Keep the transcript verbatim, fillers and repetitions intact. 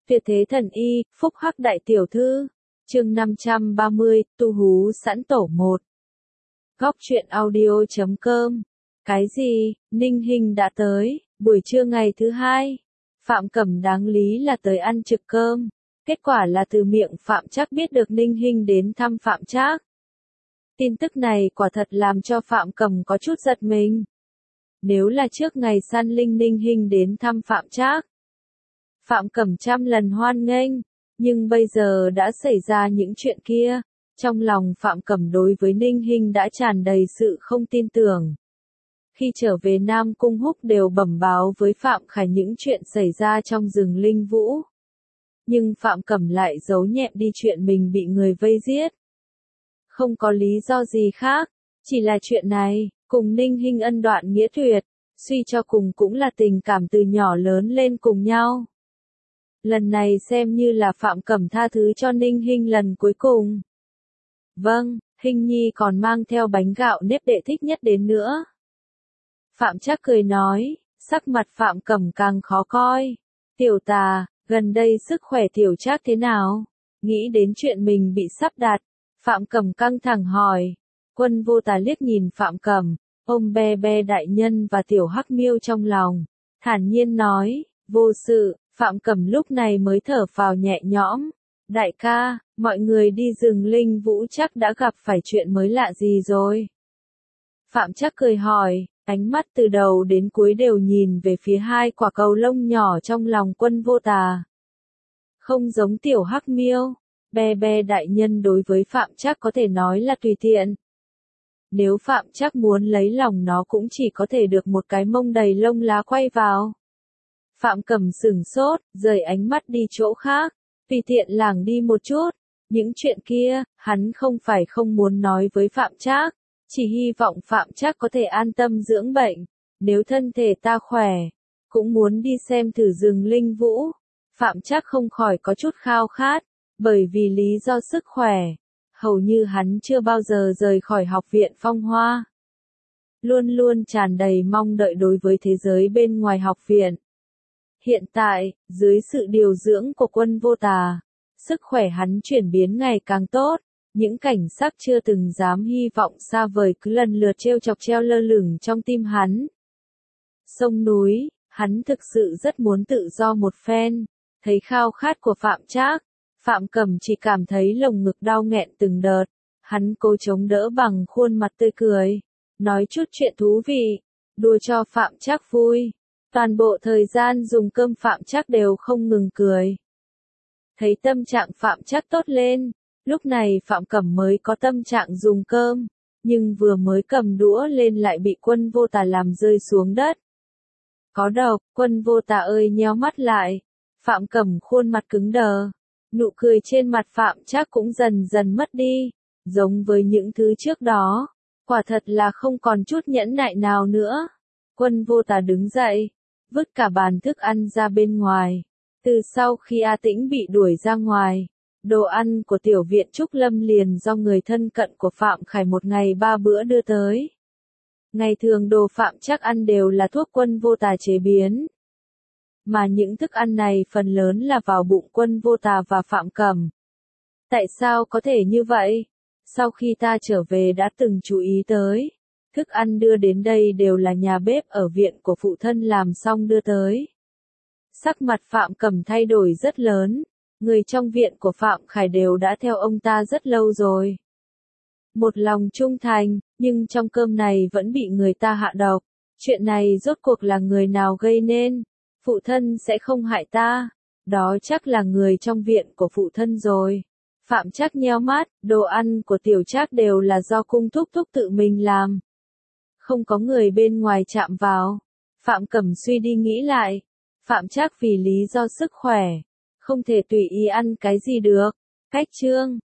Tuyệt thế thần y, phúc hắc đại tiểu thư. Chương năm trăm ba mươi, tu hú sẵn tổ một. Góc truyện audio chấm com. Cái gì, Ninh Hinh đã tới, buổi trưa ngày thứ hai. Phạm Cẩm đáng lý là tới ăn trực cơm. Kết quả là từ miệng Phạm Trác biết được Ninh Hinh đến thăm Phạm Trác. Tin tức này quả thật làm cho Phạm Cẩm có chút giật mình. Nếu là trước ngày săn linh Ninh Hinh đến thăm Phạm Trác, Phạm Cẩm trăm lần hoan nghênh, nhưng bây giờ đã xảy ra những chuyện kia, trong lòng Phạm Cẩm đối với Ninh Hinh đã tràn đầy sự không tin tưởng. Khi trở về Nam Cung Húc đều bẩm báo với Phạm Khải những chuyện xảy ra trong rừng Linh Vũ. Nhưng Phạm Cẩm lại giấu nhẹm đi chuyện mình bị người vây giết. Không có lý do gì khác, chỉ là chuyện này, cùng Ninh Hinh ân đoạn nghĩa tuyệt, suy cho cùng cũng là tình cảm từ nhỏ lớn lên cùng nhau. Lần này xem như là Phạm Cẩm tha thứ cho Ninh Hinh lần cuối cùng. Vâng, Hinh Nhi còn mang theo bánh gạo nếp đệ thích nhất đến nữa. Phạm Trác cười nói, sắc mặt Phạm Cẩm càng khó coi. Tiểu Tà, gần đây sức khỏe Tiểu Trác thế nào? Nghĩ đến chuyện mình bị sắp đặt, Phạm Cẩm căng thẳng hỏi. Quân Vô Tà liếc nhìn Phạm Cẩm, ôm Be Be đại nhân và Tiểu Hắc Miêu trong lòng, thản nhiên nói, vô sự. Phạm Cẩm lúc này mới thở phào nhẹ nhõm. Đại ca, mọi người đi rừng Linh Vũ chắc đã gặp phải chuyện mới lạ gì rồi? Phạm Trác cười hỏi, ánh mắt từ đầu đến cuối đều nhìn về phía hai quả cầu lông nhỏ trong lòng Quân Vô Tà. Không giống Tiểu Hắc Miêu, Be Be đại nhân đối với Phạm Trác có thể nói là tùy tiện. Nếu Phạm Trác muốn lấy lòng nó cũng chỉ có thể được một cái mông đầy lông lá quay vào. Phạm Cẩm sửng sốt, rời ánh mắt đi chỗ khác, tùy tiện lảng đi một chút. Những chuyện kia, hắn không phải không muốn nói với Phạm Trác, chỉ hy vọng Phạm Trác có thể an tâm dưỡng bệnh. Nếu thân thể ta khỏe, cũng muốn đi xem thử rừng Linh Vũ. Phạm Trác không khỏi có chút khao khát, bởi vì lý do sức khỏe, hầu như hắn chưa bao giờ rời khỏi học viện Phong Hoa. Luôn luôn tràn đầy mong đợi đối với thế giới bên ngoài học viện. Hiện tại, dưới sự điều dưỡng của Quân Vô Tà, sức khỏe hắn chuyển biến ngày càng tốt, những cảnh sắc chưa từng dám hy vọng xa vời cứ lần lượt trêu chọc treo lơ lửng trong tim hắn. Sông núi, hắn thực sự rất muốn tự do một phen, thấy khao khát của Phạm Trác, Phạm Cẩm chỉ cảm thấy lồng ngực đau nghẹn từng đợt, hắn cố chống đỡ bằng khuôn mặt tươi cười, nói chút chuyện thú vị, đùa cho Phạm Trác vui. Toàn bộ thời gian dùng cơm Phạm Trác đều không ngừng cười. Thấy tâm trạng Phạm Trác tốt lên, lúc này Phạm Cẩm mới có tâm trạng dùng cơm, nhưng vừa mới cầm đũa lên lại bị Quân Vô Tà làm rơi xuống đất. Có độc, Quân Vô Tà ơi nheo mắt lại, Phạm Cẩm khuôn mặt cứng đờ, nụ cười trên mặt Phạm Trác cũng dần dần mất đi, giống với những thứ trước đó, quả thật là không còn chút nhẫn nại nào nữa. Quân Vô Tà đứng dậy, vứt cả bàn thức ăn ra bên ngoài. Từ sau khi A Tĩnh bị đuổi ra ngoài, đồ ăn của tiểu viện Trúc Lâm liền do người thân cận của Phạm Khải một ngày ba bữa đưa tới. Ngày thường đồ Phạm Trác ăn đều là thuốc Quân Vô Tà chế biến. Mà những thức ăn này phần lớn là vào bụng Quân Vô Tà và Phạm Cẩm. Tại sao có thể như vậy? Sau khi ta trở về đã từng chú ý tới. Thức ăn đưa đến đây đều là nhà bếp ở viện của phụ thân làm xong đưa tới. Sắc mặt Phạm Cẩm thay đổi rất lớn, người trong viện của Phạm Khải đều đã theo ông ta rất lâu rồi. Một lòng trung thành, nhưng trong cơm này vẫn bị người ta hạ độc. Chuyện này rốt cuộc là người nào gây nên? Phụ thân sẽ không hại ta, đó chắc là người trong viện của phụ thân rồi. Phạm Trác nheo mắt, đồ ăn của Tiểu Trác đều là do cung thúc thúc tự mình làm. Không có người bên ngoài chạm vào. Phạm Cẩm suy đi nghĩ lại. Phạm Trác vì lý do sức khỏe, không thể tùy ý ăn cái gì được. Cách chương,